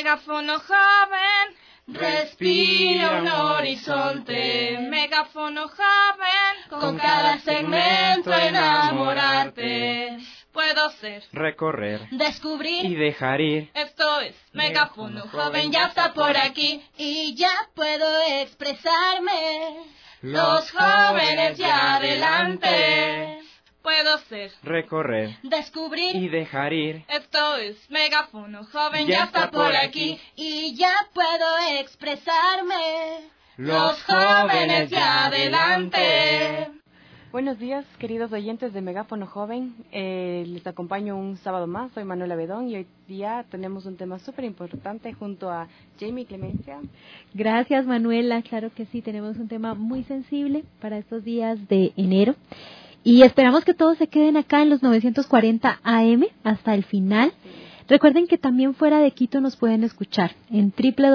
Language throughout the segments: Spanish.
Megáfono joven, respira un horizonte. Megáfono joven, con cada segmento enamorarte. Puedo ser, recorrer, descubrir y dejar ir. Esto es Megáfono joven, ya está por aquí. Y ya puedo expresarme. Los jóvenes ya adelante. Puedo ser, recorrer, descubrir y dejar ir. Esto es Megáfono joven, Ya ya está por aquí. y ya puedo expresarme. Los jóvenes ya adelante. Buenos días, queridos oyentes de Megáfono Joven. Les acompaño un sábado más. Soy Manuela Bedón y hoy día tenemos un tema súper importante junto a Jamie Clemencia. Gracias, Manuela. Claro que sí, tenemos un tema muy sensible para estos días de enero. Y esperamos que todos se queden acá en los 940 AM hasta el final. Recuerden que también fuera de Quito nos pueden escuchar en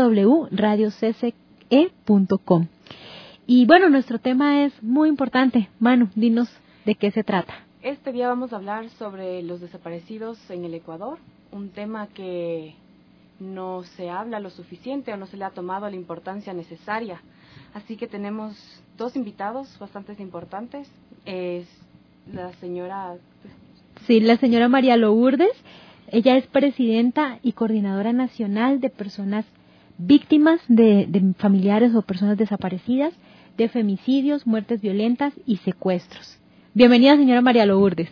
www.radiocce.com. Y bueno, nuestro tema es muy importante. Manu, dinos de qué se trata. Este día vamos a hablar sobre los desaparecidos en el Ecuador, un tema que no se habla lo suficiente o no se le ha tomado la importancia necesaria. Así que tenemos dos invitados bastante importantes. Es la señora... Sí, la señora María Lourdes. Ella es presidenta y coordinadora nacional de personas víctimas de familiares o personas desaparecidas, de femicidios, muertes violentas y secuestros. Bienvenida, señora María Lourdes.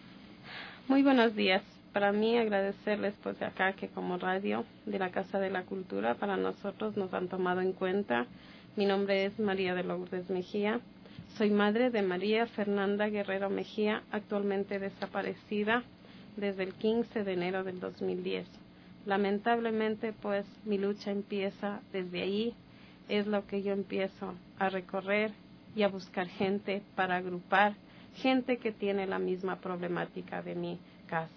Muy buenos días. Para mí agradecerles pues de acá que como radio de la Casa de la Cultura para nosotros nos han tomado en cuenta. Mi nombre es María de Lourdes Mejía. Soy madre de María Fernanda Guerrero Mejía, actualmente desaparecida desde el 15 de enero del 2010. Lamentablemente pues mi lucha empieza desde ahí. Es lo que yo empiezo a recorrer y a buscar gente para agrupar, gente que tiene la misma problemática de mi caso.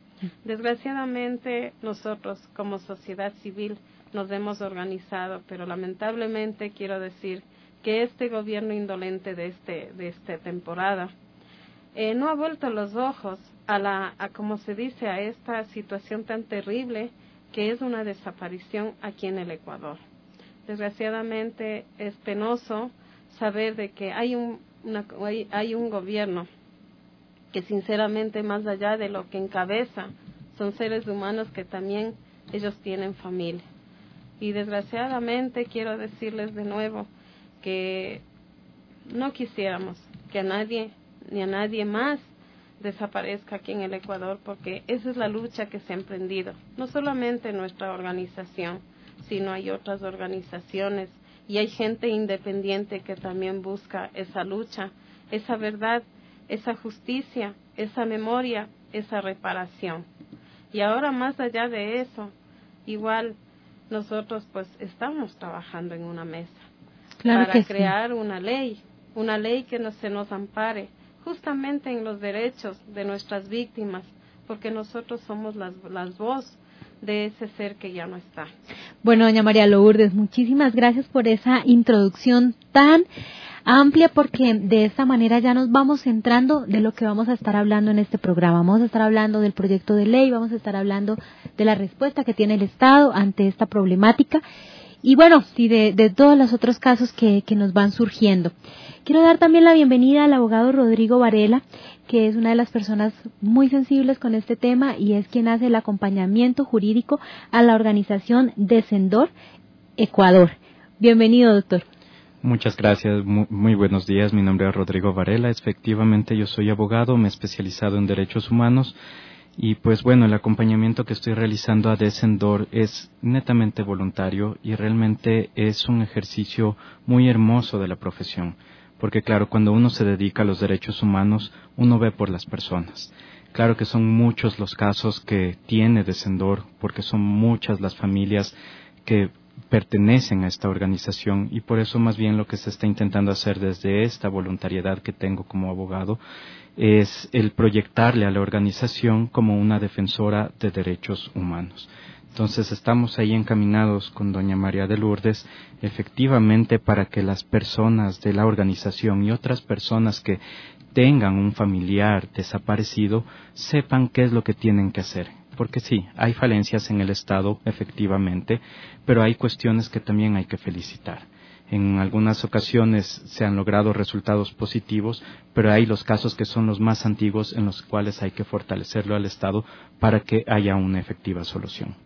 Desgraciadamente nosotros como sociedad civil nos hemos organizado, pero lamentablemente quiero decir que este gobierno indolente de esta temporada no ha vuelto los ojos a como se dice, a esta situación tan terrible que es una desaparición aquí en el Ecuador. Desgraciadamente es penoso saber de que hay un gobierno que sinceramente más allá de lo que encabeza son seres humanos que también ellos tienen familia. Y desgraciadamente quiero decirles de nuevo que no quisiéramos que a nadie ni a nadie más desaparezca aquí en el Ecuador, porque esa es la lucha que se ha emprendido, no solamente nuestra organización, sino hay otras organizaciones y hay gente independiente que también busca esa lucha, esa verdad, esa justicia, esa memoria, esa reparación. Y ahora más allá de eso, igual nosotros pues estamos trabajando en una mesa para crear una ley que se nos ampare justamente en los derechos de nuestras víctimas, porque nosotros somos las voz de ese ser que ya no está. Bueno, doña María Lourdes, muchísimas gracias por esa introducción tan amplia, porque de esta manera ya nos vamos centrando de lo que vamos a estar hablando en este programa. Vamos a estar hablando del proyecto de ley, vamos a estar hablando de la respuesta que tiene el Estado ante esta problemática y bueno, y de todos los otros casos que nos van surgiendo. Quiero dar también la bienvenida al abogado Rodrigo Varela, que es una de las personas muy sensibles con este tema y es quien hace el acompañamiento jurídico a la organización Descendor Ecuador. Bienvenido, doctor. Muchas gracias, muy buenos días. Mi nombre es Rodrigo Varela. Efectivamente, yo soy abogado, me he especializado en derechos humanos y pues bueno, el acompañamiento que estoy realizando a Descendor es netamente voluntario y realmente es un ejercicio muy hermoso de la profesión. Porque claro, cuando uno se dedica a los derechos humanos, uno ve por las personas. Claro que son muchos los casos que tiene Descendor, porque son muchas las familias que pertenecen a esta organización y por eso más bien lo que se está intentando hacer desde esta voluntariedad que tengo como abogado es el proyectarle a la organización como una defensora de derechos humanos. Entonces estamos ahí encaminados con doña María de Lourdes, efectivamente para que las personas de la organización y otras personas que tengan un familiar desaparecido sepan qué es lo que tienen que hacer. porque sí, hay falencias en el Estado, efectivamente, pero hay cuestiones que también hay que felicitar. En algunas ocasiones se han logrado resultados positivos, pero hay los casos que son los más antiguos en los cuales hay que fortalecerlo al Estado para que haya una efectiva solución.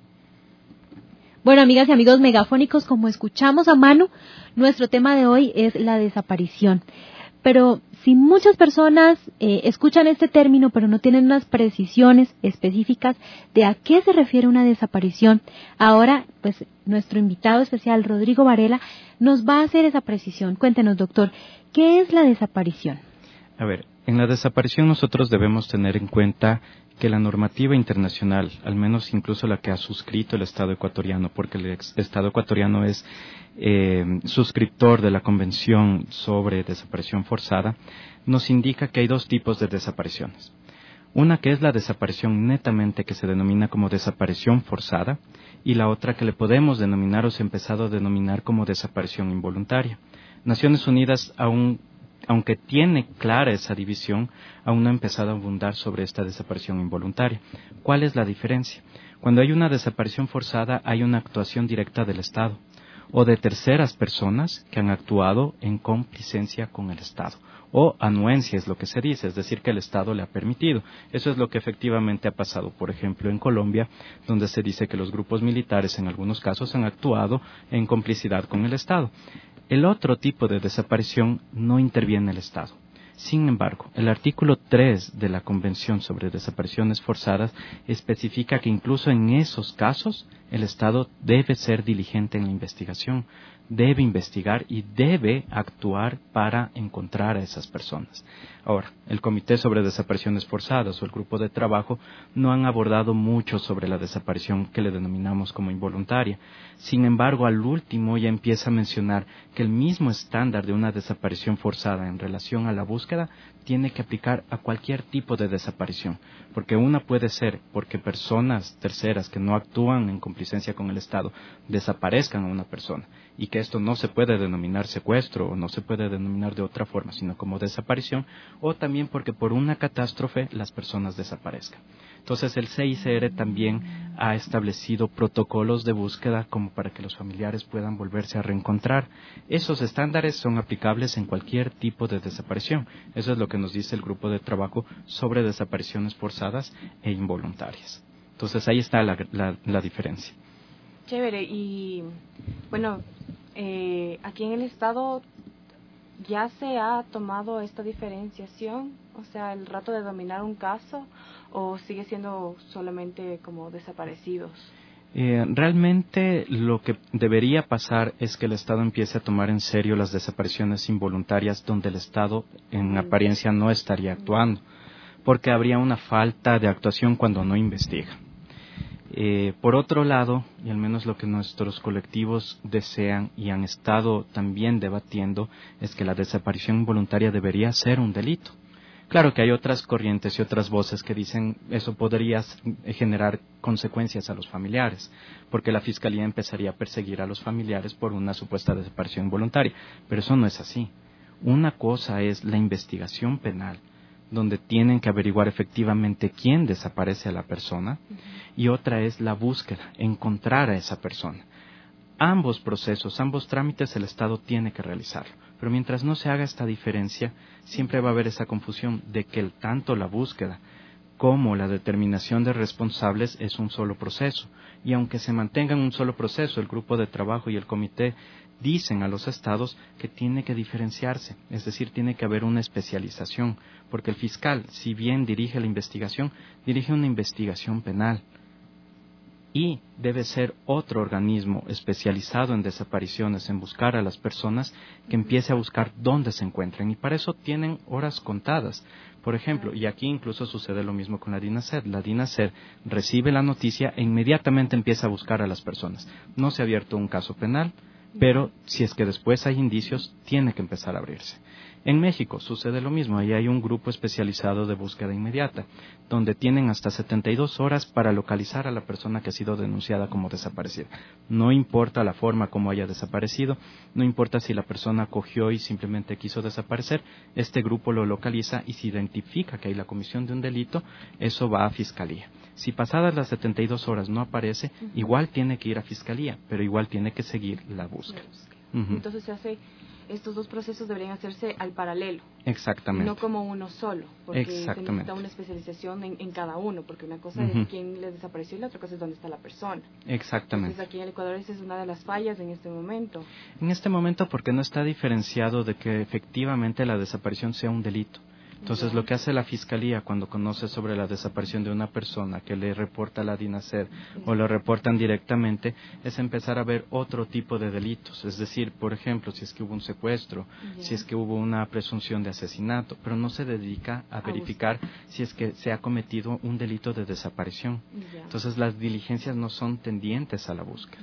Bueno, amigas y amigos megafónicos, como escuchamos a Manu, nuestro tema de hoy es la desaparición. Pero si muchas personas escuchan este término, pero no tienen unas precisiones específicas de a qué se refiere una desaparición, ahora, pues, nuestro invitado especial, Rodrigo Varela, nos va a hacer esa precisión. Cuéntenos, doctor, ¿qué es la desaparición? A ver, en la desaparición nosotros debemos tener en cuenta que la normativa internacional, al menos incluso la que ha suscrito el Estado ecuatoriano, porque el Estado ecuatoriano es suscriptor de la Convención sobre Desaparición Forzada, nos indica que hay dos tipos de desapariciones. Una que es la desaparición netamente que se denomina como desaparición forzada y la otra que le podemos denominar o se ha empezado a denominar como desaparición involuntaria. Naciones Unidas aunque tiene clara esa división, aún no ha empezado a abundar sobre esta desaparición involuntaria. ¿Cuál es la diferencia? Cuando hay una desaparición forzada, hay una actuación directa del Estado o de terceras personas que han actuado en complicencia con el Estado. O anuencia es lo que se dice, es decir, que el Estado le ha permitido. Eso es lo que efectivamente ha pasado, por ejemplo, en Colombia, donde se dice que los grupos militares en algunos casos han actuado en complicidad con el Estado. El otro tipo de desaparición no interviene el Estado. Sin embargo, el artículo 3 de la Convención sobre Desapariciones Forzadas especifica que incluso en esos casos el Estado debe ser diligente en la investigación, debe investigar y debe actuar para encontrar a esas personas. Ahora, el Comité sobre Desapariciones Forzadas o el grupo de trabajo no han abordado mucho sobre la desaparición que le denominamos como involuntaria. Sin embargo, al último ya empieza a mencionar que el mismo estándar de una desaparición forzada en relación a la búsqueda tiene que aplicar a cualquier tipo de desaparición, porque una puede ser porque personas terceras que no actúan en complicencia con el Estado desaparezcan a una persona, y que esto no se puede denominar secuestro o no se puede denominar de otra forma, sino como desaparición, o también porque por una catástrofe las personas desaparezcan. Entonces el CICR también ha establecido protocolos de búsqueda como para que los familiares puedan volverse a reencontrar. Esos estándares son aplicables en cualquier tipo de desaparición. Eso es lo que nos dice el grupo de trabajo sobre desapariciones forzadas e involuntarias. Entonces ahí está la diferencia. Chévere, y bueno, aquí en el Estado ya se ha tomado esta diferenciación, o sea, el rato de dominar un caso, o sigue siendo solamente como desaparecidos. Realmente lo que debería pasar es que el Estado empiece a tomar en serio las desapariciones involuntarias donde el Estado en apariencia no estaría actuando, porque habría una falta de actuación cuando no investiga. Por otro lado, y al menos lo que nuestros colectivos desean y han estado también debatiendo, es que la desaparición involuntaria debería ser un delito. Claro que hay otras corrientes y otras voces que dicen eso podría generar consecuencias a los familiares, porque la Fiscalía empezaría a perseguir a los familiares por una supuesta desaparición involuntaria, pero eso no es así. Una cosa es la investigación penal, donde tienen que averiguar efectivamente quién desaparece a la persona, y otra es la búsqueda, encontrar a esa persona. Ambos procesos, ambos trámites el Estado tiene que realizarlo, pero mientras no se haga esta diferencia, siempre va a haber esa confusión de que tanto la búsqueda como la determinación de responsables es un solo proceso, y aunque se mantenga en un solo proceso, el grupo de trabajo y el comité dicen a los estados que tiene que diferenciarse, es decir, tiene que haber una especialización, porque el fiscal, si bien dirige la investigación, dirige una investigación penal, y debe ser otro organismo especializado en desapariciones, en buscar a las personas, que empiece a buscar dónde se encuentran, y para eso tienen horas contadas. Por ejemplo, y aquí incluso sucede lo mismo con la DINASED. La DINASED recibe la noticia e inmediatamente empieza a buscar a las personas. No se ha abierto un caso penal, pero si es que después hay indicios, tiene que empezar a abrirse. En México sucede lo mismo, ahí hay un grupo especializado de búsqueda inmediata, donde tienen hasta 72 horas para localizar a la persona que ha sido denunciada como desaparecida. No importa la forma como haya desaparecido, no importa si la persona cogió y simplemente quiso desaparecer, este grupo lo localiza y si identifica que hay la comisión de un delito, eso va a Fiscalía. Si pasadas las 72 horas no aparece, igual tiene que ir a fiscalía, pero igual tiene que seguir la búsqueda. Entonces estos dos procesos deberían hacerse al paralelo. Exactamente. No como uno solo, porque se necesita una especialización en cada uno, porque una cosa es quién le desapareció y la otra cosa es dónde está la persona. Exactamente. Entonces aquí en el Ecuador esa es una de las fallas en este momento. En este momento porque no está diferenciado de que efectivamente la desaparición sea un delito. Entonces, lo que hace la Fiscalía cuando conoce sobre la desaparición de una persona que le reporta a la DINASER o lo reportan directamente, es empezar a ver otro tipo de delitos. Es decir, por ejemplo, si es que hubo un secuestro, si es que hubo una presunción de asesinato, pero no se dedica a verificar si es que se ha cometido un delito de desaparición. Entonces, las diligencias no son tendientes a la búsqueda.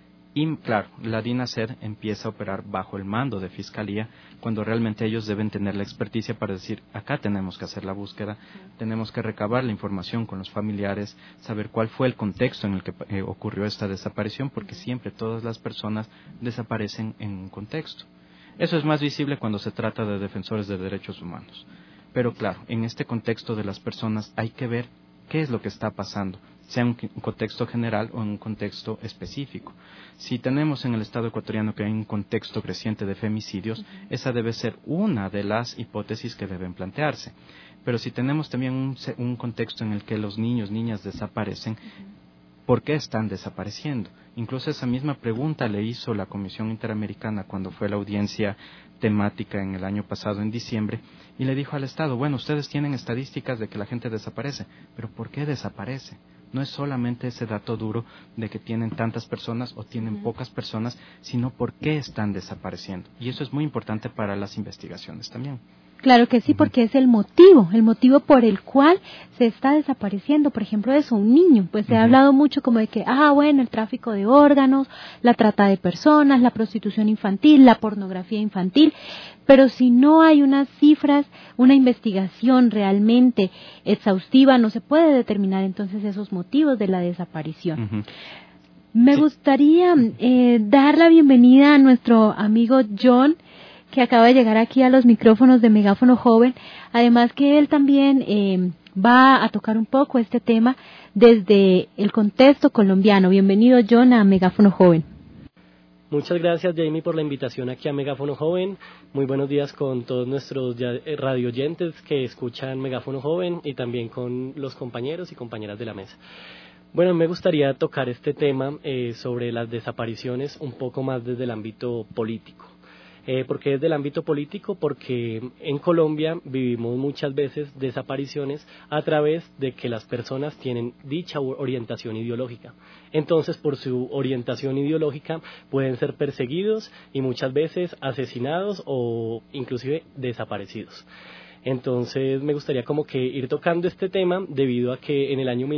Y claro, la DINASER empieza a operar bajo el mando de Fiscalía cuando realmente ellos deben tener la experticia para decir, acá tenemos que hacer la búsqueda, tenemos que recabar la información con los familiares, saber cuál fue el contexto en el que ocurrió esta desaparición, porque siempre todas las personas desaparecen en un contexto. Eso es más visible cuando se trata de defensores de derechos humanos. Pero claro, en este contexto de las personas hay que ver qué es lo que está pasando, sea en un contexto general o en un contexto específico. Si tenemos en el Estado ecuatoriano que hay un contexto creciente de femicidios, esa debe ser una de las hipótesis que deben plantearse. Pero si tenemos también un contexto en el que los niños, niñas desaparecen, ¿por qué están desapareciendo? Incluso esa misma pregunta le hizo la Comisión Interamericana cuando fue la audiencia temática en el año pasado, en diciembre, y le dijo al Estado, bueno, ustedes tienen estadísticas de que la gente desaparece, pero ¿por qué desaparece? No es solamente ese dato duro de que tienen tantas personas o tienen pocas personas, sino por qué están desapareciendo. Y eso es muy importante para las investigaciones también. Claro que sí, porque es el motivo por el cual se está desapareciendo, por ejemplo, eso, un niño. Pues se ha hablado mucho como de que, bueno, el tráfico de órganos, la trata de personas, la prostitución infantil, la pornografía infantil, pero si no hay unas cifras, una investigación realmente exhaustiva, no se puede determinar entonces esos motivos de la desaparición. Me gustaría dar la bienvenida a nuestro amigo John, que acaba de llegar aquí a los micrófonos de Megáfono Joven, además que él también va a tocar un poco este tema desde el contexto colombiano. Bienvenido, John, a Megáfono Joven. Muchas gracias, Jamie, por la invitación aquí a Megáfono Joven. Muy buenos días con todos nuestros radio oyentes que escuchan Megáfono Joven y también con los compañeros y compañeras de la mesa. Bueno, me gustaría tocar este tema sobre las desapariciones un poco más desde el ámbito político. ¿Por qué desde el ámbito político? Porque en Colombia vivimos muchas veces desapariciones a través de que las personas tienen dicha orientación ideológica. Entonces, por su orientación ideológica pueden ser perseguidos y muchas veces asesinados o inclusive desaparecidos. Entonces me gustaría como que ir tocando este tema debido a que en el año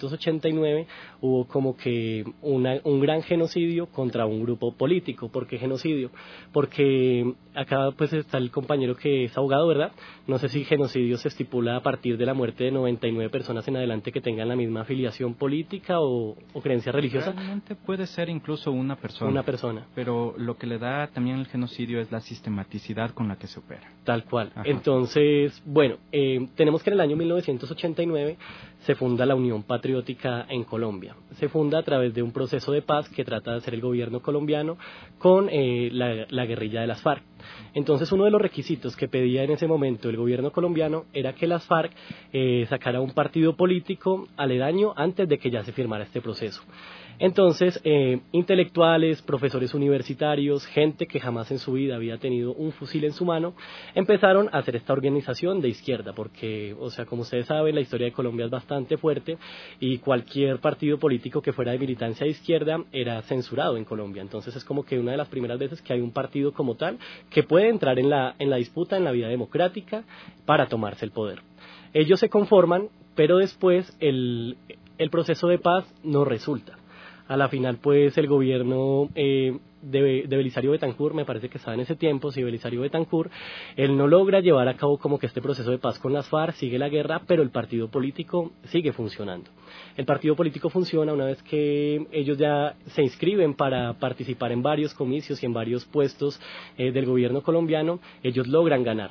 1989 hubo como que un gran genocidio contra un grupo político. ¿Por qué genocidio? Porque acá pues está el compañero que es abogado, ¿verdad? No sé si genocidio se estipula a partir de la muerte de 99 personas en adelante que tengan la misma afiliación política o creencia religiosa. Realmente puede ser incluso una persona. Una persona. Pero lo que le da también el genocidio es la sistematicidad con la que se opera. Tal cual. Ajá. Entonces, bueno, tenemos que en el año 1989 se funda la Unión Patriótica en Colombia. Se funda a través de un proceso de paz que trata de hacer el gobierno colombiano con la guerrilla de las FARC. Entonces, uno de los requisitos que pedía en ese momento el gobierno colombiano era que las FARC sacara un partido político aledaño antes de que ya se firmara este proceso. Entonces, intelectuales, profesores universitarios, gente que jamás en su vida había tenido un fusil en su mano, empezaron a hacer esta organización de izquierda, porque, o sea, como ustedes saben, la historia de Colombia es bastante fuerte y cualquier partido político que fuera de militancia de izquierda era censurado en Colombia. Entonces, es como que una de las primeras veces que hay un partido como tal que puede entrar en la disputa, en la vida democrática, para tomarse el poder. Ellos se conforman, pero después el proceso de paz no resulta. A la final, pues, el gobierno de Belisario Betancur, me parece que estaba en ese tiempo, sí, Belisario Betancur, él no logra llevar a cabo como que este proceso de paz con las FARC, sigue la guerra, pero el partido político sigue funcionando. El partido político funciona una vez que ellos ya se inscriben para participar en varios comicios y en varios puestos del gobierno colombiano, ellos logran ganar.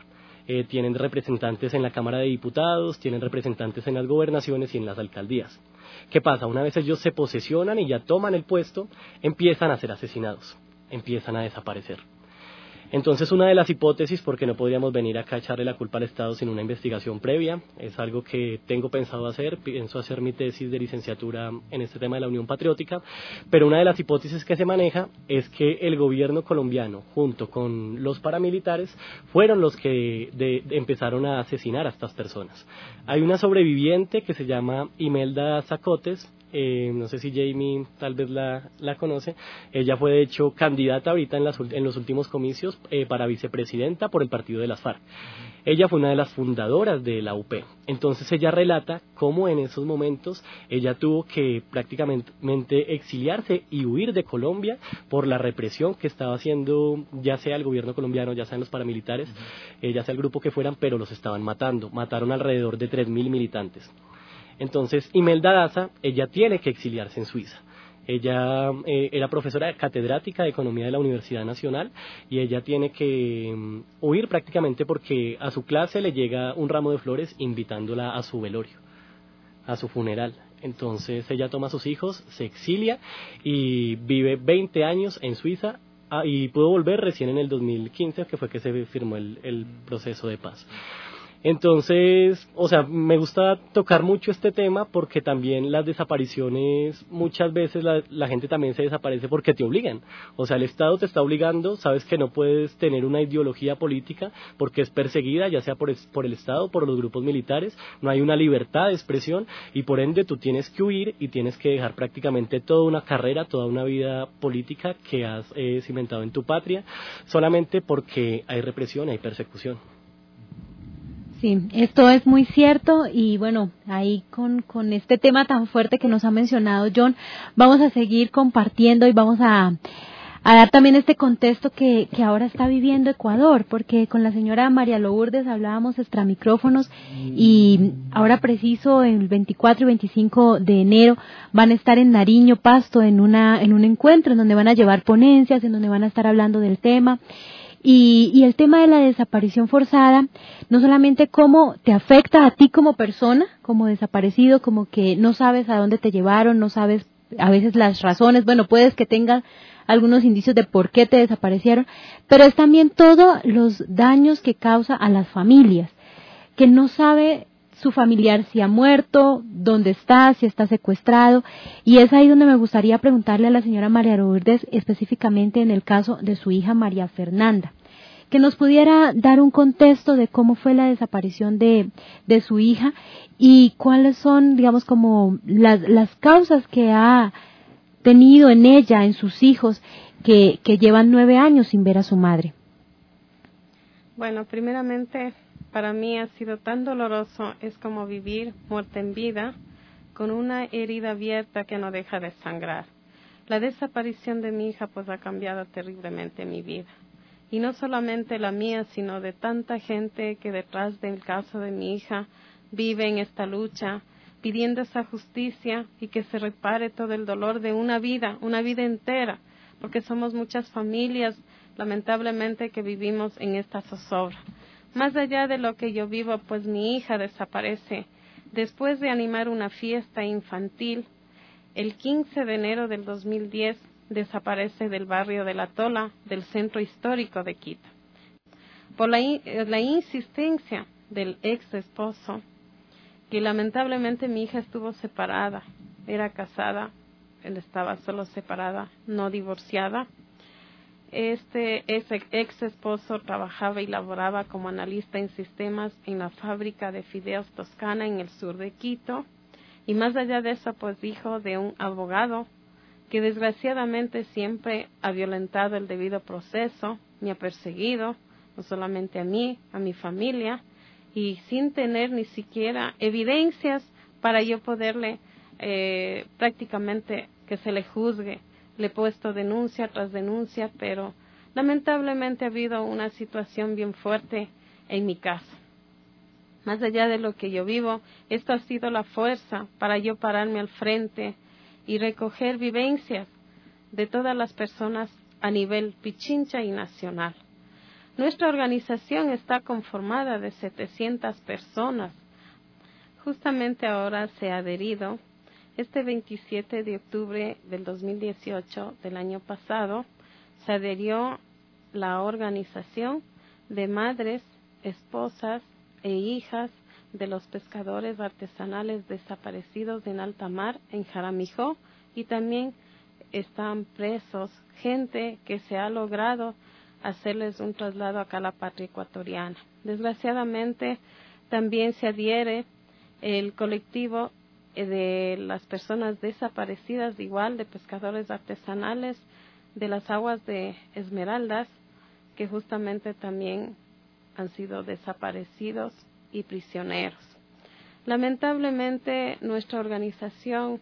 tienen representantes en la Cámara de Diputados, tienen representantes en las gobernaciones y en las alcaldías. ¿Qué pasa? Una vez ellos se posesionan y ya toman el puesto, empiezan a ser asesinados, empiezan a desaparecer. Entonces, una de las hipótesis, porque no podríamos venir acá a echarle la culpa al Estado sin una investigación previa, es algo que tengo pensado hacer, pienso hacer mi tesis de licenciatura en este tema de la Unión Patriótica, pero una de las hipótesis que se maneja es que el gobierno colombiano, junto con los paramilitares, fueron los que empezaron a asesinar a estas personas. Hay una sobreviviente que se llama Imelda Zacotes, no sé si Jamie tal vez la conoce. Ella fue de hecho candidata ahorita en los últimos comicios para vicepresidenta por el partido de las FARC. Ella fue una de las fundadoras de la UP. Entonces ella relata cómo en esos momentos ella tuvo que prácticamente exiliarse y huir de Colombia por la represión que estaba haciendo ya sea el gobierno colombiano, ya sean los paramilitares, ya sea el grupo que fueran, pero los estaban matando. Mataron alrededor de 3.000 militantes. Entonces, Imelda Daza, ella tiene que exiliarse en Suiza. Ella era profesora catedrática de Economía de la Universidad Nacional y ella tiene que huir prácticamente porque a su clase le llega un ramo de flores invitándola a su velorio, a su funeral. Entonces, ella toma a sus hijos, se exilia y vive 20 años en Suiza y pudo volver recién en el 2015, que fue que se firmó el proceso de paz. Entonces, o sea, me gusta tocar mucho este tema porque también las desapariciones, muchas veces la gente también se desaparece porque te obligan. O sea, el Estado te está obligando, sabes que no puedes tener una ideología política porque es perseguida, ya sea por el Estado, por los grupos militares, no hay una libertad de expresión y por ende tú tienes que huir y tienes que dejar prácticamente toda una carrera, toda una vida política que has cimentado en tu patria, solamente porque hay represión, hay persecución. Sí, esto es muy cierto y bueno, ahí con este tema tan fuerte que nos ha mencionado John, vamos a seguir compartiendo y vamos a dar también este contexto que ahora está viviendo Ecuador, porque con la señora María Lourdes hablábamos extra micrófonos y ahora preciso el 24 y 25 de enero van a estar en Nariño, Pasto, en un encuentro en donde van a llevar ponencias, en donde van a estar hablando del tema. Y el tema de la desaparición forzada, no solamente cómo te afecta a ti como persona, como desaparecido, como que no sabes a dónde te llevaron, no sabes a veces las razones, bueno, puedes que tengas algunos indicios de por qué te desaparecieron, pero es también todos los daños que causa a las familias, que no sabe su familiar si ha muerto, dónde está, si está secuestrado, y es ahí donde me gustaría preguntarle a la señora María Lourdes, específicamente en el caso de su hija María Fernanda, que nos pudiera dar un contexto de cómo fue la desaparición de su hija y cuáles son, digamos, como las causas que ha tenido en ella, en sus hijos, que llevan 9 años sin ver a su madre. Bueno, primeramente, para mí ha sido tan doloroso, es como vivir muerte en vida, con una herida abierta que no deja de sangrar. La desaparición de mi hija pues ha cambiado terriblemente mi vida. Y no solamente la mía, sino de tanta gente que detrás del caso de mi hija vive en esta lucha, pidiendo esa justicia y que se repare todo el dolor de una vida entera, porque somos muchas familias, lamentablemente, que vivimos en esta zozobra. Más allá de lo que yo vivo, pues mi hija desaparece después de animar una fiesta infantil. El 15 de enero del 2010 desaparece del barrio de La Tola, del centro histórico de Quito. Por la insistencia del ex esposo, que lamentablemente mi hija estuvo separada, era casada, él estaba solo separada, no divorciada. Ese ex esposo trabajaba y laboraba como analista en sistemas en la fábrica de fideos Toscana en el sur de Quito, y más allá de eso, pues hijo de un abogado que desgraciadamente siempre ha violentado el debido proceso, me ha perseguido, no solamente a mí, a mi familia, y sin tener ni siquiera evidencias para yo poderle prácticamente que se le juzgue. Le he puesto denuncia tras denuncia, pero lamentablemente ha habido una situación bien fuerte en mi casa. Más allá de lo que yo vivo, esto ha sido la fuerza para yo pararme al frente y recoger vivencias de todas las personas a nivel pichincha y nacional. Nuestra organización está conformada de 700 personas. Justamente ahora se ha adherido, este 27 de octubre del 2018, del año pasado, se adherió la organización de madres, esposas e hijas de los pescadores artesanales desaparecidos en alta mar, en Jaramijó, y también están presos gente que se ha logrado hacerles un traslado acá a la patria ecuatoriana. Desgraciadamente, también se adhiere el colectivo de las personas desaparecidas, igual de pescadores artesanales de las aguas de Esmeraldas, que justamente también han sido desaparecidos y prisioneros. Lamentablemente, nuestra organización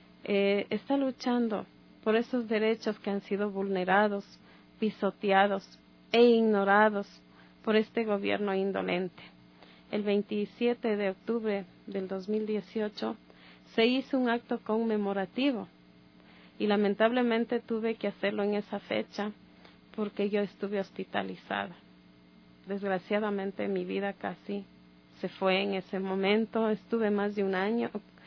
está luchando por esos derechos que han sido vulnerados, pisoteados e ignorados por este gobierno indolente. El 27 de octubre del 2018 se hizo un acto conmemorativo y lamentablemente tuve que hacerlo en esa fecha porque yo estuve hospitalizada. Desgraciadamente mi vida casi se fue en ese momento, estuve más de un año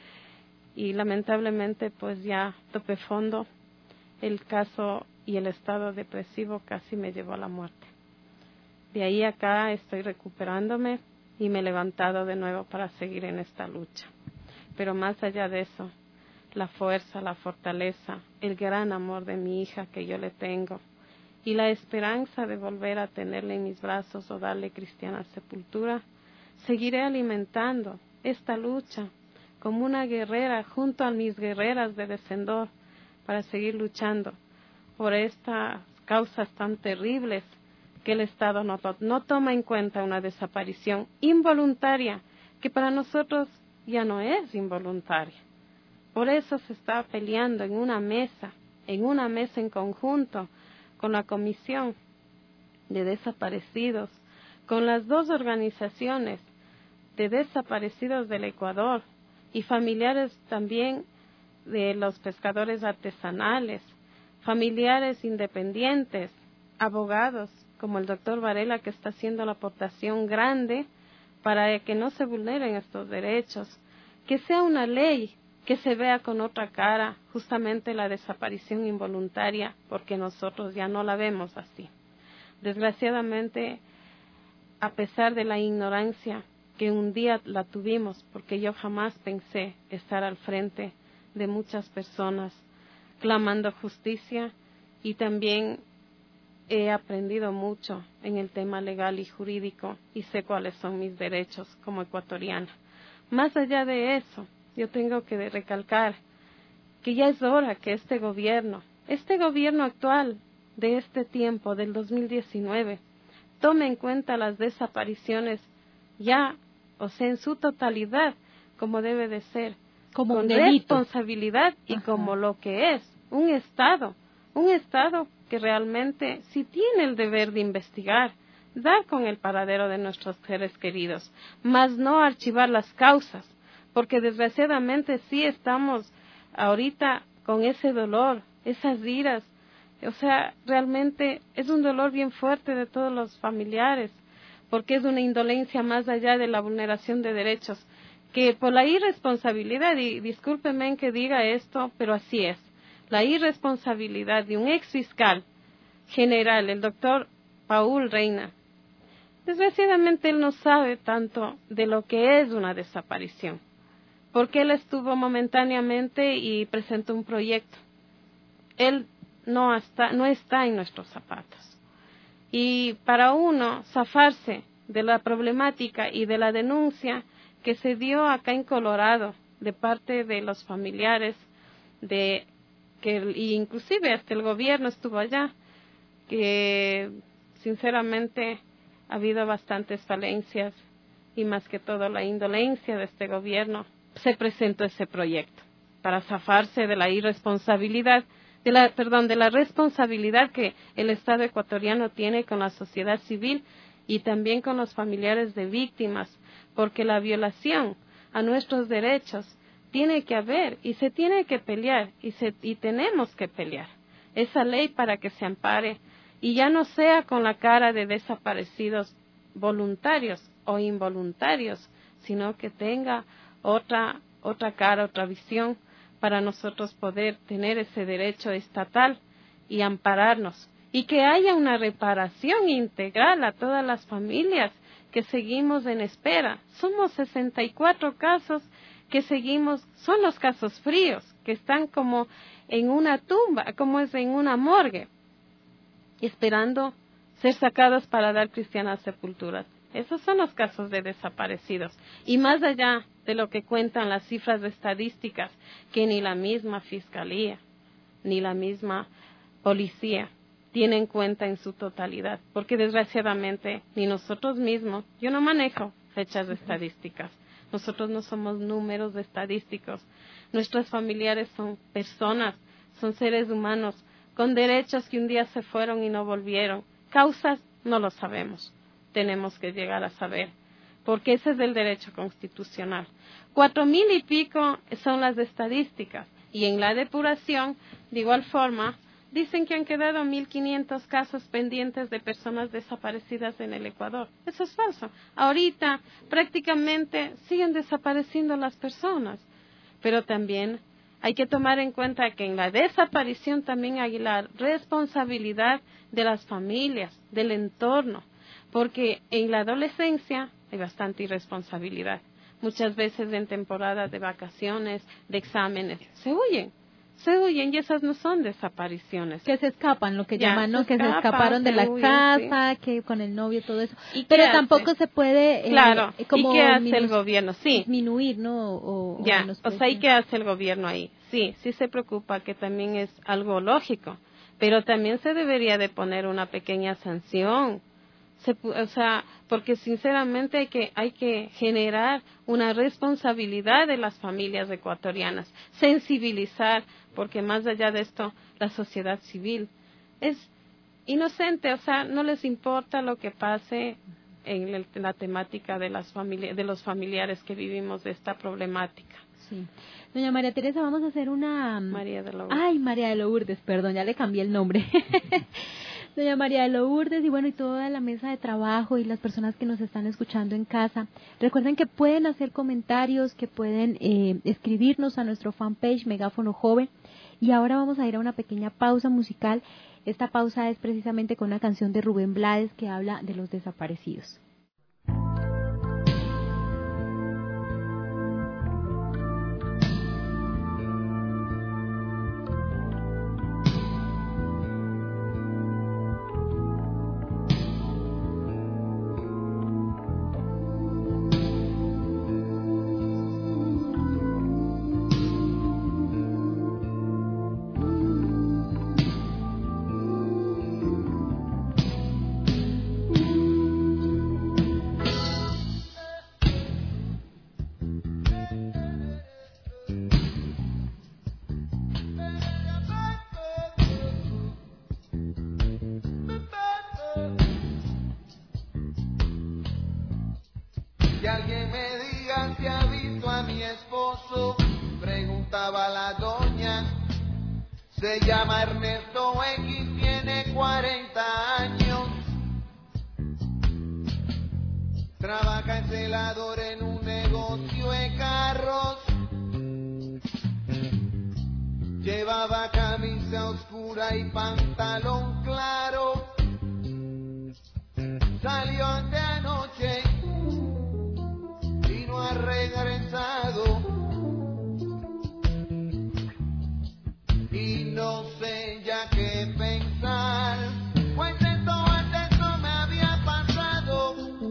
y lamentablemente pues ya topé fondo. El caso y el estado depresivo casi me llevó a la muerte. De ahí acá estoy recuperándome y me he levantado de nuevo para seguir en esta lucha. Pero más allá de eso, la fuerza, la fortaleza, el gran amor de mi hija que yo le tengo y la esperanza de volver a tenerle en mis brazos o darle cristiana sepultura, seguiré alimentando esta lucha como una guerrera junto a mis guerreras de Descendor para seguir luchando por estas causas tan terribles que el Estado no toma en cuenta una desaparición involuntaria que para nosotros ya no es involuntaria. Por eso se está peleando en una mesa en conjunto con la Comisión de Desaparecidos, con las dos organizaciones de desaparecidos del Ecuador y familiares también de los pescadores artesanales, familiares independientes, abogados como el doctor Varela, que está haciendo la aportación grande para que no se vulneren estos derechos, que sea una ley que se vea con otra cara justamente la desaparición involuntaria, porque nosotros ya no la vemos así. Desgraciadamente, a pesar de la ignorancia que un día la tuvimos, porque yo jamás pensé estar al frente de muchas personas clamando justicia, y también he aprendido mucho en el tema legal y jurídico y sé cuáles son mis derechos como ecuatoriana. Más allá de eso, yo tengo que recalcar que ya es hora que este gobierno actual de este tiempo, del 2019, tome en cuenta las desapariciones ya, o sea, en su totalidad, como debe de ser, como con responsabilidad y como lo que es un Estado que realmente sí tiene el deber de investigar, dar con el paradero de nuestros seres queridos, mas no archivar las causas, porque desgraciadamente sí estamos ahorita con ese dolor, esas iras, o sea, realmente es un dolor bien fuerte de todos los familiares, porque es una indolencia más allá de la vulneración de derechos, que por la irresponsabilidad, y discúlpenme que diga esto, pero así es, la irresponsabilidad de un ex fiscal general, el doctor Paul Reina. Desgraciadamente él no sabe tanto de lo que es una desaparición, porque él estuvo momentáneamente y presentó un proyecto. Él no está en nuestros zapatos. Y para uno zafarse de la problemática y de la denuncia que se dio acá en Colorado de parte de los familiares y inclusive hasta el gobierno estuvo allá, que sinceramente ha habido bastantes falencias y más que todo la indolencia de este gobierno, se presentó ese proyecto para zafarse de la irresponsabilidad, de la responsabilidad que el Estado ecuatoriano tiene con la sociedad civil y también con los familiares de víctimas, porque la violación a nuestros derechos tiene que haber y se tiene que pelear y tenemos que pelear esa ley para que se ampare y ya no sea con la cara de desaparecidos voluntarios o involuntarios, sino que tenga otra cara, otra visión para nosotros poder tener ese derecho estatal y ampararnos, y que haya una reparación integral a todas las familias que seguimos en espera. Somos 64 casos que seguimos, son los casos fríos, que están como en una tumba, como es en una morgue, esperando ser sacados para dar cristianas sepulturas. Esos son los casos de desaparecidos. Y más allá de lo que cuentan las cifras de estadísticas, que ni la misma fiscalía, ni la misma policía tiene en cuenta en su totalidad. Porque desgraciadamente, ni nosotros mismos, yo no manejo fechas de estadísticas. Nosotros no somos números de estadísticos. Nuestros familiares son personas, son seres humanos, con derechos que un día se fueron y no volvieron. Causas, no lo sabemos. Tenemos que llegar a saber, porque ese es el derecho constitucional. 4,000 y pico son las estadísticas, y en la depuración, de igual forma, dicen que han quedado 1,500 casos pendientes de personas desaparecidas en el Ecuador. Eso es falso. Ahorita prácticamente siguen desapareciendo las personas, pero también hay que tomar en cuenta que en la desaparición también hay la responsabilidad de las familias, del entorno, porque en la adolescencia hay bastante irresponsabilidad. Muchas veces en temporadas de vacaciones, de exámenes, se huyen y esas no son desapariciones. Que se escapan, lo que llaman, ¿no? Que se escaparon de la casa, sí, que con el novio, todo eso. Pero tampoco se puede... claro, como ¿y qué hace el gobierno? Sí. Disminuir, ¿no? O sea, ¿y qué hace el gobierno ahí? Sí se preocupa, que también es algo lógico, pero también se debería de poner una pequeña sanción. O sea, porque sinceramente hay que generar una responsabilidad de las familias ecuatorianas, sensibilizar, porque más allá de esto, la sociedad civil es inocente, o sea, no les importa lo que pase en la temática de las familias, de los familiares que vivimos de esta problemática. Sí. Doña María Teresa, vamos a hacer una... María de Lourdes. Ay, María de Lourdes, perdón, ya le cambié el nombre. Doña María de Lourdes, y bueno, y toda la mesa de trabajo y las personas que nos están escuchando en casa, recuerden que pueden hacer comentarios, que pueden escribirnos a nuestro fanpage Megáfono Joven. Y ahora vamos a ir a una pequeña pausa musical. Esta pausa es precisamente con una canción de Rubén Blades que habla de los desaparecidos. Que alguien me diga si ha visto a mi esposo, preguntaba la doña. Se llama Ernesto X, tiene 40 años. Trabaja en celador en un negocio de carros. Llevaba camisa oscura y pantalón claro. Salió de anoche y no ha regresado. Y no sé ya qué pensar, pues esto antes no me había pasado.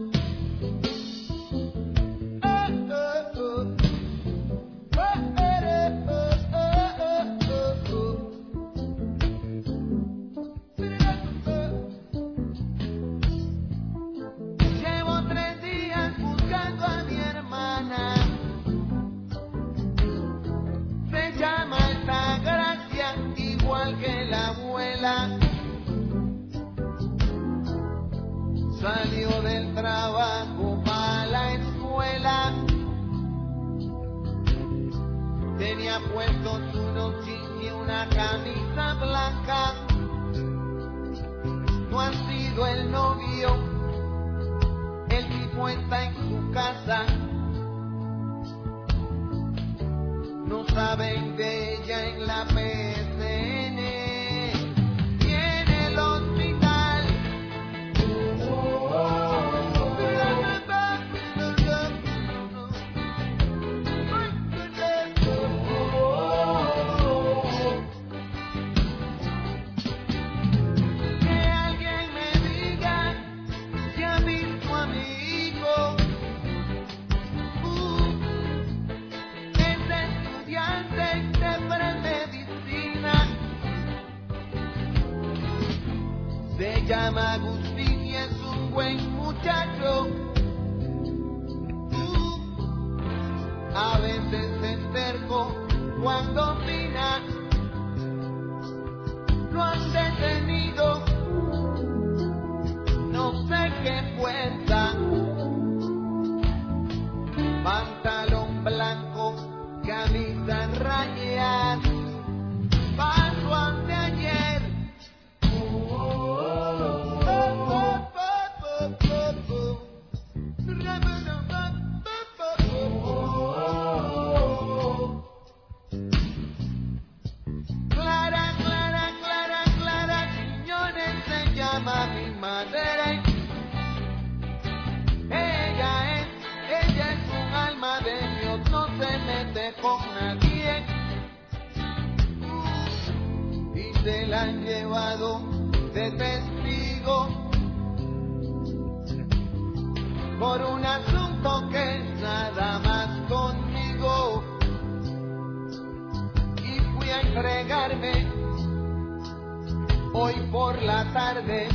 Llevo 3 días buscando a mi hermana. Se llama Altagracia, igual que la abuela. Salió del trabajo para la escuela. Tenía puestos unos jeans y una camisa blanca. llama Agustín y es un buen muchacho. A veces es terco cuando opina. Lo han detenido, no sé qué fuerza. Pantalón blanco, camisa rayas, paso anteayer. Clara, Clara, Clara, Clara Quiñones se llama mi madre. Ella es un alma de Dios, no se mete con nadie. Y se la han llevado de testigo por un asunto que es nada más conmigo. Y fui a entregarme hoy por la tarde.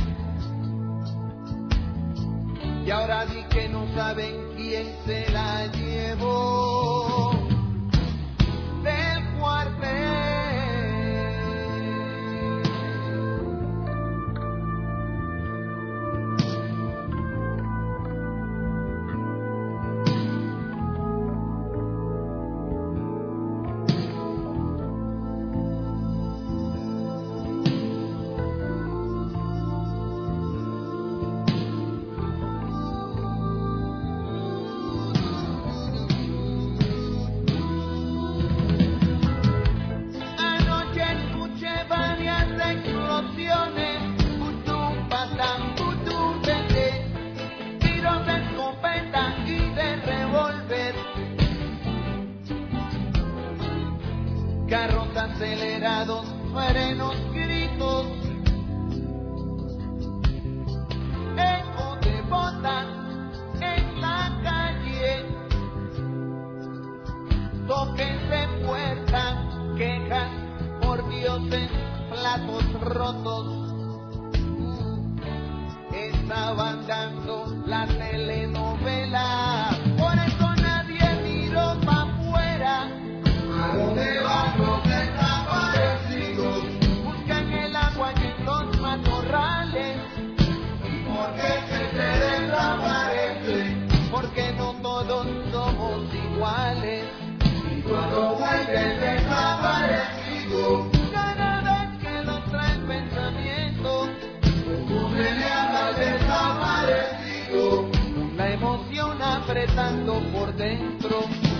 Y ahora di que no saben quién se la llevó del cuartel. Carros acelerados, frenos, gritos, eco de botas en la calle, toques de puerta, quejas por dioses, platos rotos. Estaban dando la telenovela, por eso nadie miró pa' afuera. ¿A dónde van los desaparecidos? Buscan el agua y en los matorrales. ¿Y por qué se desaparecen? Porque no todos somos iguales. Y cuando vuelven desaparecidos, cada vez que los trae el pensamiento, se le habla al desaparecido, la emoción apretando por dentro.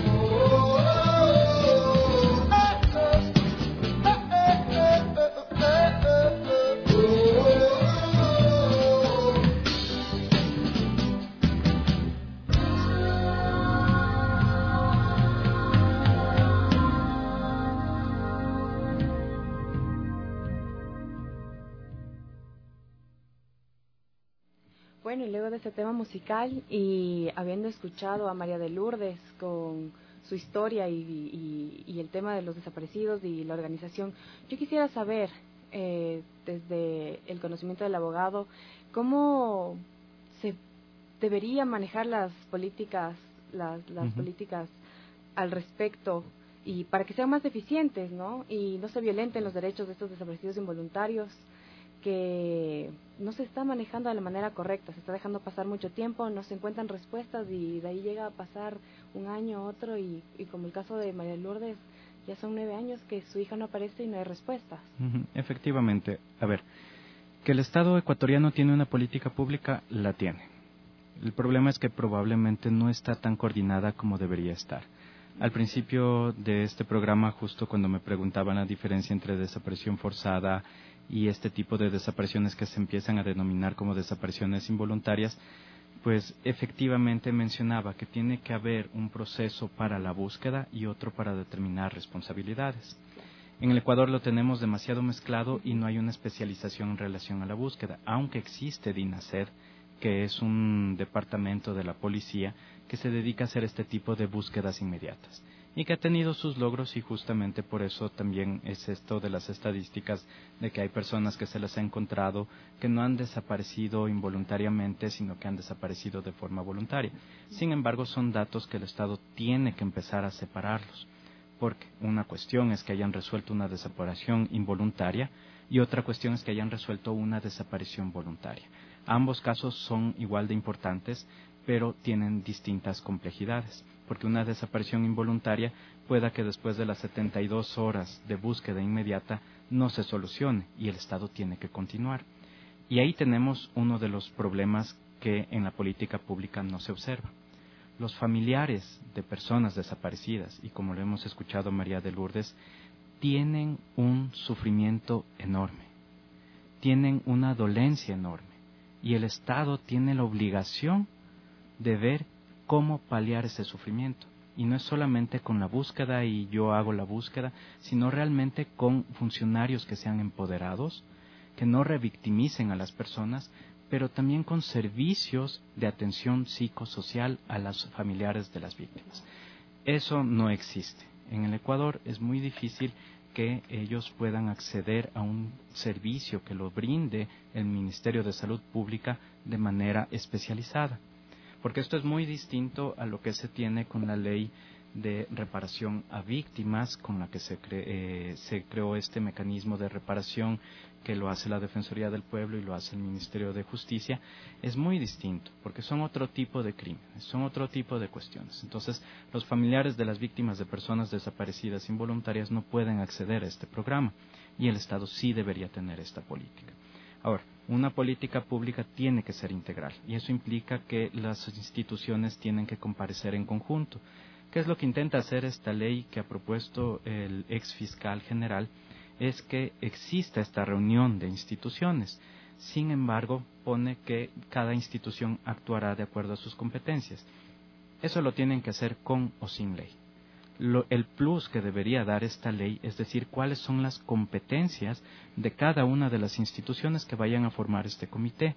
Bueno, y luego de este tema musical y habiendo escuchado a María de Lourdes con su historia y el tema de los desaparecidos y la organización, yo quisiera saber, desde el conocimiento del abogado, cómo se deberían manejar las políticas, políticas al respecto, y para que sean más eficientes, ¿no? Y no se violenten los derechos de estos desaparecidos involuntarios, que no se está manejando de la manera correcta, se está dejando pasar mucho tiempo, no se encuentran respuestas y de ahí llega a pasar un año, otro, y como el caso de María Lourdes, ya son 9 años que su hija no aparece y no hay respuestas. Efectivamente. A ver, que el Estado ecuatoriano tiene una política pública, la tiene. El problema es que probablemente no está tan coordinada como debería estar. Al principio de este programa, justo cuando me preguntaban la diferencia entre desaparición forzada y este tipo de desapariciones que se empiezan a denominar como desapariciones involuntarias, pues efectivamente mencionaba que tiene que haber un proceso para la búsqueda y otro para determinar responsabilidades. En el Ecuador lo tenemos demasiado mezclado y no hay una especialización en relación a la búsqueda, aunque existe DINASED, que es un departamento de la policía que se dedica a hacer este tipo de búsquedas inmediatas. y que ha tenido sus logros, y justamente por eso también es esto de las estadísticas de que hay personas que se les ha encontrado que no han desaparecido involuntariamente, sino que han desaparecido de forma voluntaria. Sin embargo, son datos que el Estado tiene que empezar a separarlos, porque una cuestión es que hayan resuelto una desaparición involuntaria y otra cuestión es que hayan resuelto una desaparición voluntaria. Ambos casos son igual de importantes, pero tienen distintas complejidades, porque una desaparición involuntaria pueda que después de las 72 horas de búsqueda inmediata no se solucione y el Estado tiene que continuar. Y ahí tenemos uno de los problemas que en la política pública no se observa. Los familiares de personas desaparecidas, y como lo hemos escuchado María de Lourdes, tienen un sufrimiento enorme, tienen una dolencia enorme, y el Estado tiene la obligación de ver cómo paliar ese sufrimiento. Y no es solamente con la búsqueda y yo hago la búsqueda, sino realmente con funcionarios que sean empoderados, que no revictimicen a las personas, pero también con servicios de atención psicosocial a los familiares de las víctimas. Eso no existe. En el Ecuador es muy difícil que ellos puedan acceder a un servicio que lo brinde el Ministerio de Salud Pública de manera especializada. Porque esto es muy distinto a lo que se tiene con la ley de reparación a víctimas, con la que se creó este mecanismo de reparación que lo hace la Defensoría del Pueblo y lo hace el Ministerio de Justicia. Es muy distinto, porque son otro tipo de crímenes, son otro tipo de cuestiones. Entonces, los familiares de las víctimas de personas desaparecidas involuntarias no pueden acceder a este programa, y el Estado sí debería tener esta política. Ahora, una política pública tiene que ser integral, y eso implica que las instituciones tienen que comparecer en conjunto. ¿Qué es lo que intenta hacer esta ley que ha propuesto el ex fiscal general? Es que exista esta reunión de instituciones. Sin embargo, pone que cada institución actuará de acuerdo a sus competencias. Eso lo tienen que hacer con o sin ley. El plus que debería dar esta ley es decir cuáles son las competencias de cada una de las instituciones que vayan a formar este comité.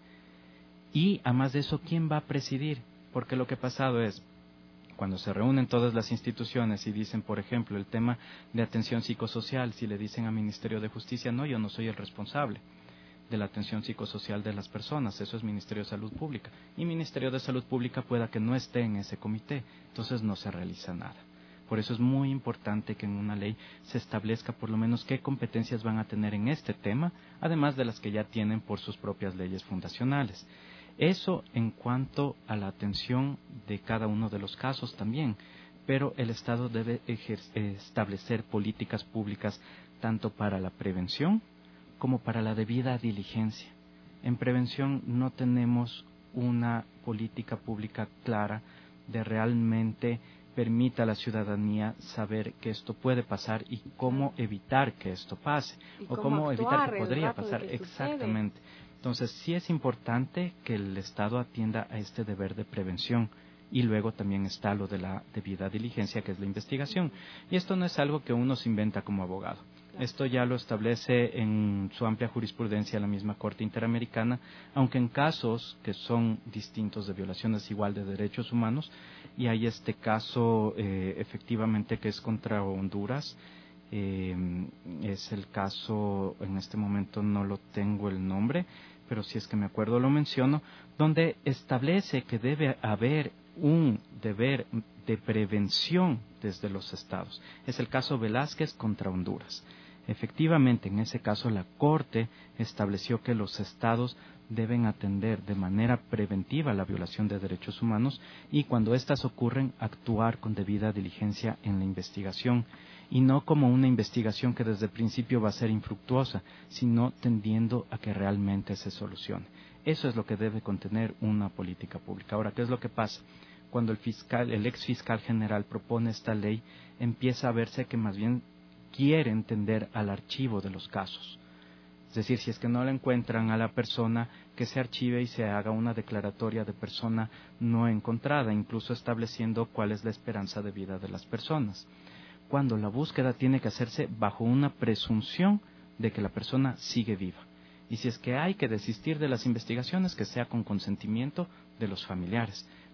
Y además de eso, ¿quién va a presidir? Porque lo que ha pasado es, cuando se reúnen todas las instituciones y dicen, por ejemplo, el tema de atención psicosocial, si le dicen al Ministerio de Justicia, no, yo no soy el responsable de la atención psicosocial de las personas, eso es Ministerio de Salud Pública. Y Ministerio de Salud Pública pueda que no esté en ese comité, entonces no se realiza nada. Por eso es muy importante que en una ley se establezca por lo menos qué competencias van a tener en este tema, además de las que ya tienen por sus propias leyes fundacionales. Eso en cuanto a la atención de cada uno de los casos también, pero el Estado debe establecer políticas públicas tanto para la prevención como para la debida diligencia. En prevención no tenemos una política pública clara de realmente permita a la ciudadanía saber que esto puede pasar y cómo evitar que esto pase, o cómo evitar que podría pasar. Exactamente. Entonces, sí es importante que el Estado atienda a este deber de prevención, y luego también está lo de la debida diligencia, que es la investigación. Y esto no es algo que uno se inventa como abogado. Esto ya lo establece en su amplia jurisprudencia la misma Corte Interamericana, aunque en casos que son distintos de violaciones igual de derechos humanos, y hay este caso efectivamente que es contra Honduras. Es el caso, en este momento no lo tengo el nombre, pero si es que me acuerdo lo menciono, donde establece que debe haber un deber de prevención desde los estados. Es el caso Velázquez contra Honduras. Efectivamente, en ese caso la Corte estableció que los estados deben atender de manera preventiva la violación de derechos humanos y cuando éstas ocurren actuar con debida diligencia en la investigación, y no como una investigación que desde el principio va a ser infructuosa, sino tendiendo a que realmente se solucione. Eso es lo que debe contener una política pública. Ahora, ¿qué es lo que pasa? Cuando el ex fiscal general propone esta ley, empieza a verse que más bien quiere entender al archivo de los casos. Es decir, si es que no le encuentran a la persona, que se archive y se haga una declaratoria de persona no encontrada, incluso estableciendo cuál es la esperanza de vida de las personas. Cuando la búsqueda tiene que hacerse bajo una presunción de que la persona sigue viva. Y si es que hay que desistir de las investigaciones, que sea con consentimiento de los familiares.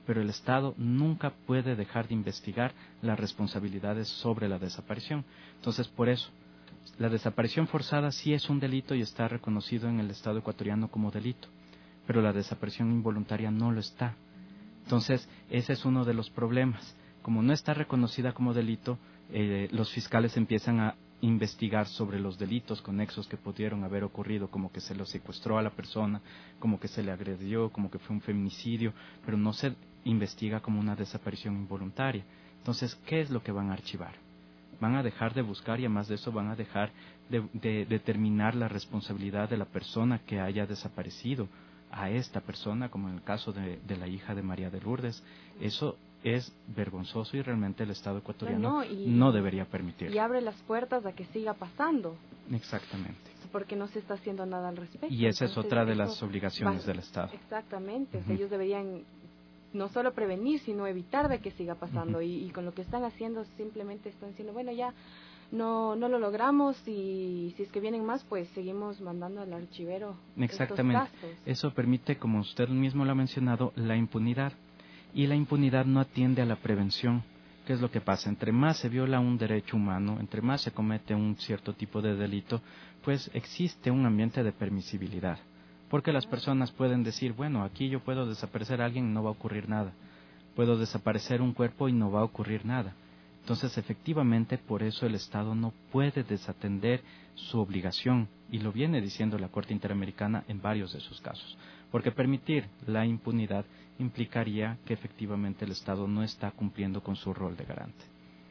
pero el Estado nunca puede dejar de investigar las responsabilidades sobre la desaparición. Entonces, por eso, la desaparición forzada sí es un delito y está reconocido en el Estado ecuatoriano como delito, pero la desaparición involuntaria no lo está. Entonces, ese es uno de los problemas. Como no está reconocida como delito, los fiscales empiezan a investigar sobre los delitos conexos que pudieron haber ocurrido, como que se lo secuestró a la persona, como que se le agredió, como que fue un feminicidio, pero no se investiga como una desaparición involuntaria. Entonces, ¿qué es lo que van a archivar? Van a dejar de buscar y además de eso van a dejar de determinar la responsabilidad de la persona que haya desaparecido a esta persona, como en el caso de la hija de María de Lourdes. Eso es vergonzoso y realmente el Estado ecuatoriano no debería permitirlo. Y abre las puertas a que siga pasando. Exactamente. Porque no se está haciendo nada al respecto. Y esa es otra de las obligaciones del Estado. Exactamente. O sea, ellos deberían no solo prevenir, sino evitar de que siga pasando. Y con lo que están haciendo simplemente están diciendo, bueno, ya no lo logramos y si es que vienen más, pues seguimos mandando al archivero. Exactamente. Estos casos. Eso permite, como usted mismo lo ha mencionado, la impunidad. Y la impunidad no atiende a la prevención. ¿Qué es lo que pasa? Entre más se viola un derecho humano, entre más se comete un cierto tipo de delito, pues existe un ambiente de permisibilidad. Porque las personas pueden decir, bueno, aquí yo puedo desaparecer a alguien y no va a ocurrir nada. Puedo desaparecer un cuerpo y no va a ocurrir nada. Entonces, efectivamente, por eso el Estado no puede desatender su obligación, y lo viene diciendo la Corte Interamericana en varios de sus casos, porque permitir la impunidad implicaría que efectivamente el Estado no está cumpliendo con su rol de garante.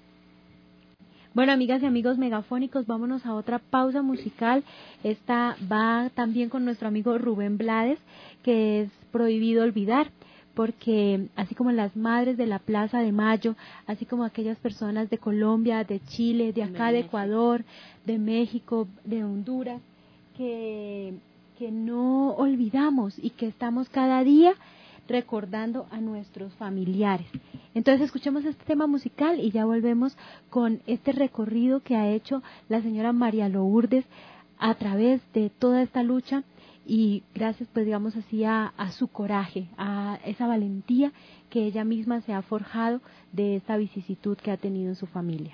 Bueno, amigas y amigos megafónicos, vámonos a otra pausa musical. Esta va también con nuestro amigo Rubén Blades, que es Prohibido Olvidar, porque así como las madres de la Plaza de Mayo, así como aquellas personas de Colombia, de Chile, de acá, de Ecuador, de México, de Honduras, que no olvidamos y que estamos cada día recordando a nuestros familiares. Entonces escuchemos este tema musical y ya volvemos con este recorrido que ha hecho la señora María Lourdes a través de toda esta lucha, y gracias, pues digamos así, a su coraje, a esa valentía que ella misma se ha forjado de esta vicisitud que ha tenido en su familia.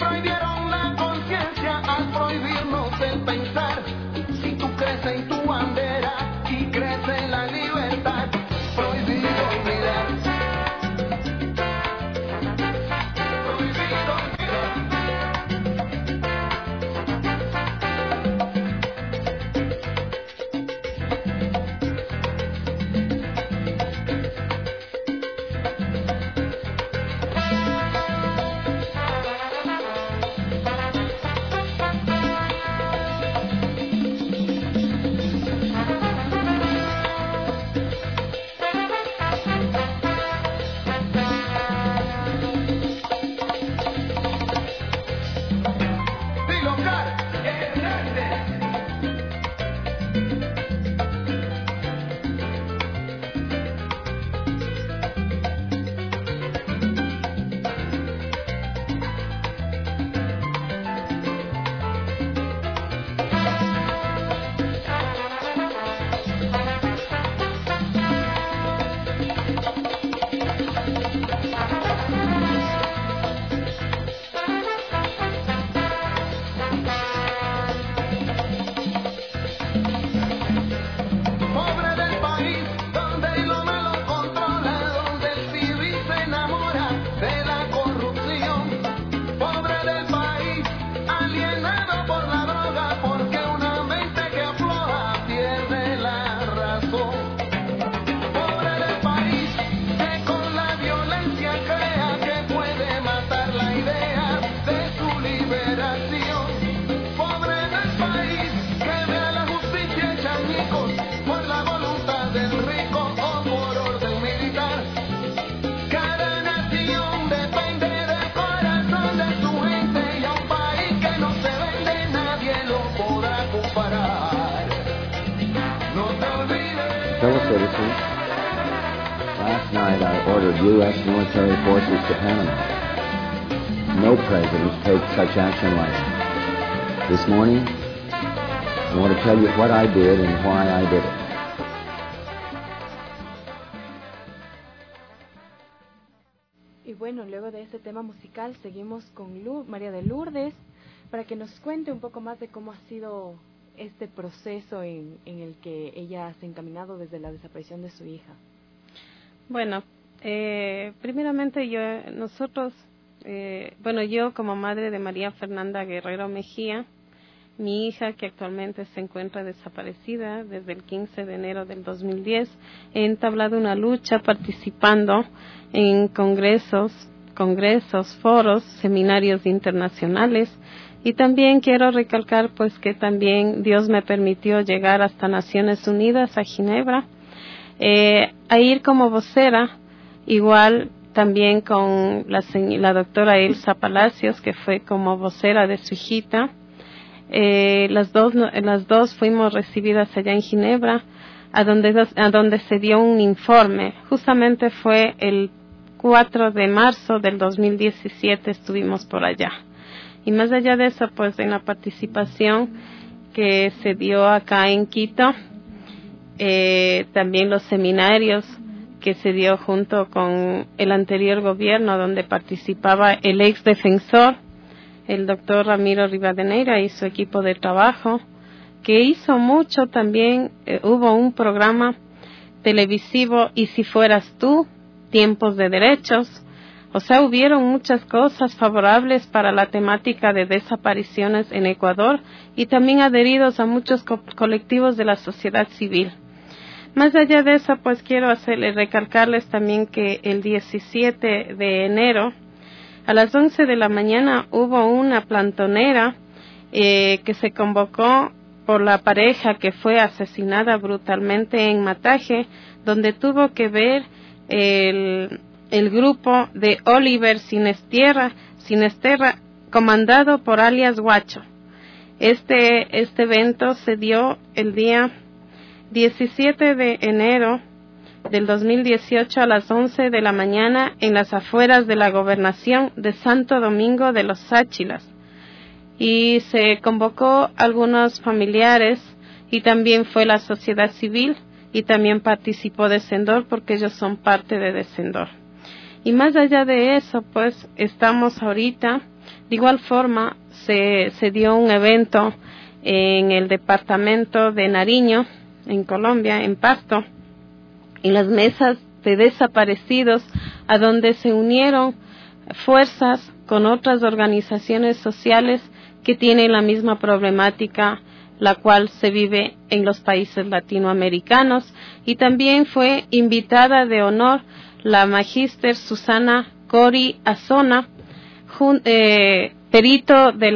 Pensar, si tú crees en tu amor. citizens. Last night I ordered U.S. military forces to Panama. No president takes such action lightly. This morning, I want to tell you what I did and why I did it. Y bueno, luego de este tema musical seguimos con María de Lourdes para que nos cuente un poco más de cómo ha sido este proceso en el que ella se ha encaminado desde la desaparición de su hija. Bueno, primeramente yo como madre de María Fernanda Guerrero Mejía, mi hija que actualmente se encuentra desaparecida desde el 15 de enero del 2010, he entablado una lucha participando en congresos, foros, seminarios internacionales, y también quiero recalcar pues que también Dios me permitió llegar hasta Naciones Unidas, a Ginebra, a ir como vocera, igual también con la doctora Elsa Palacios, que fue como vocera de su hijita. Las dos fuimos recibidas allá en Ginebra, a donde se dio un informe. Justamente fue el 4 de marzo del 2017 estuvimos por allá. Y más allá de eso, pues en la participación que se dio acá en Quito, también los seminarios que se dio junto con el anterior gobierno, donde participaba el ex defensor, el doctor Ramiro Rivadeneira y su equipo de trabajo, que hizo mucho también. Hubo un programa televisivo, Y si fueras tú, tiempos de derechos. O sea, hubieron muchas cosas favorables para la temática de desapariciones en Ecuador y también adheridos a muchos colectivos de la sociedad civil. Más allá de eso, pues quiero recalcarles también que el 17 de enero, a las 11 de la mañana, hubo una plantonera que se convocó por la pareja que fue asesinada brutalmente en Mataje, donde tuvo que ver el grupo de Oliver Sinesterra, comandado por alias Guacho. Este evento se dio el día 17 de enero del 2018 a las 11 de la mañana en las afueras de la gobernación de Santo Domingo de los Sáchilas. Y se convocó algunos familiares y también fue la sociedad civil y también participó Descendor porque ellos son parte de Descendor. Y más allá de eso, pues estamos ahorita, de igual forma se dio un evento en el departamento de Nariño, en Colombia, en Pasto, en las mesas de desaparecidos, a donde se unieron fuerzas con otras organizaciones sociales que tienen la misma problemática, la cual se vive en los países latinoamericanos, y también fue invitada de honor la magíster Susana Cori Azona, perito de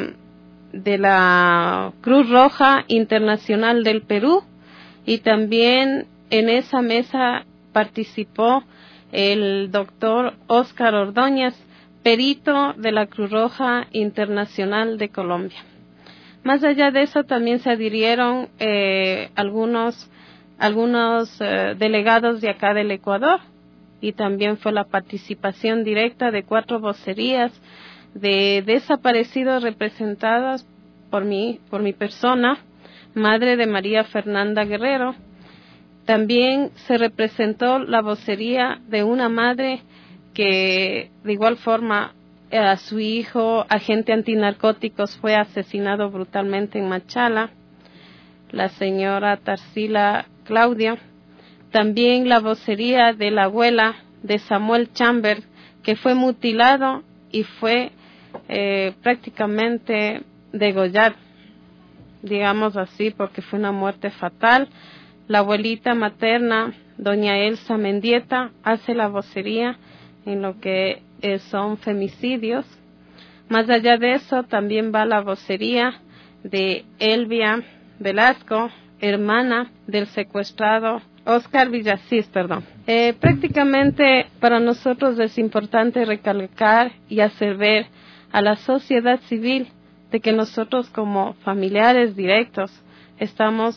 la Cruz Roja Internacional del Perú, y también en esa mesa participó el doctor Óscar Ordóñez, perito de la Cruz Roja Internacional de Colombia. Más allá de eso, también se adhirieron algunos delegados de acá del Ecuador, y también fue la participación directa de 4 vocerías de desaparecidos representadas por mi persona, madre de María Fernanda Guerrero. También se representó la vocería de una madre que de igual forma a su hijo, agente antinarcóticos, fue asesinado brutalmente en Machala, la señora Tarsila Claudio. También la vocería de la abuela de Samuel Chambers, que fue mutilado y fue prácticamente degollado, digamos así, porque fue una muerte fatal. La abuelita materna, doña Elsa Mendieta, hace la vocería en lo que son femicidios. Más allá de eso, también va la vocería de Elvia Velasco, hermana del secuestrado Oscar Villasís, prácticamente para nosotros es importante recalcar y hacer ver a la sociedad civil de que nosotros como familiares directos estamos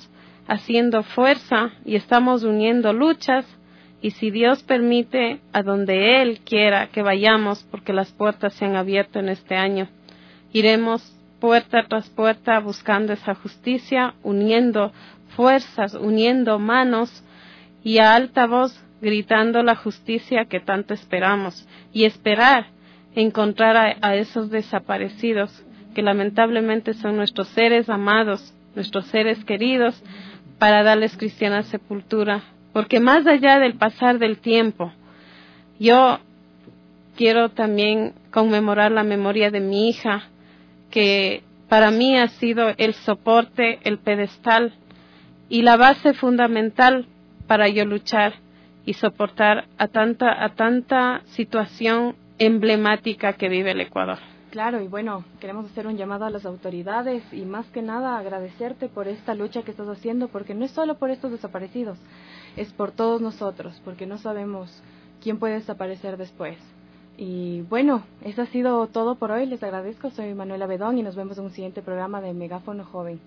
haciendo fuerza y estamos uniendo luchas, y si Dios permite, a donde Él quiera que vayamos, porque las puertas se han abierto en este año, iremos puerta tras puerta buscando esa justicia, uniendo fuerzas, uniendo manos y a alta voz gritando la justicia que tanto esperamos, y esperar encontrar a esos desaparecidos que lamentablemente son nuestros seres amados, nuestros seres queridos, para darles cristiana sepultura. Porque más allá del pasar del tiempo, yo quiero también conmemorar la memoria de mi hija, que para mí ha sido el soporte, el pedestal y la base fundamental para yo luchar y soportar a tanta situación emblemática que vive el Ecuador. Claro, y bueno, queremos hacer un llamado a las autoridades y más que nada agradecerte por esta lucha que estás haciendo, porque no es solo por estos desaparecidos, es por todos nosotros, porque no sabemos quién puede desaparecer después. Y bueno, eso ha sido todo por hoy, les agradezco, soy Manuela Bedón y nos vemos en un siguiente programa de Megáfono Joven.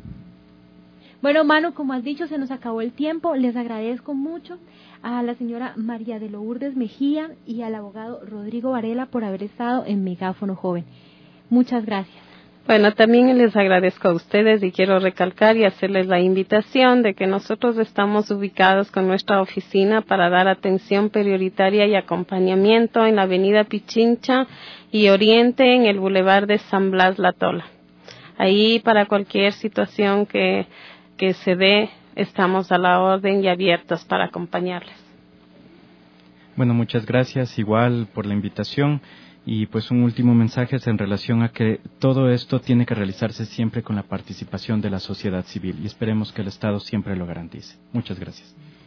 Bueno, Manu, como has dicho, se nos acabó el tiempo. Les agradezco mucho a la señora María de Lourdes Mejía y al abogado Rodrigo Varela por haber estado en Megáfono Joven. Muchas gracias. Bueno, también les agradezco a ustedes y quiero recalcar y hacerles la invitación de que nosotros estamos ubicados con nuestra oficina para dar atención prioritaria y acompañamiento en la avenida Pichincha y Oriente en el Boulevard de San Blas La Tola. Ahí para cualquier situación que se dé, estamos a la orden y abiertos para acompañarles. Bueno, muchas gracias igual por la invitación y pues un último mensaje es en relación a que todo esto tiene que realizarse siempre con la participación de la sociedad civil y esperemos que el Estado siempre lo garantice. Muchas gracias.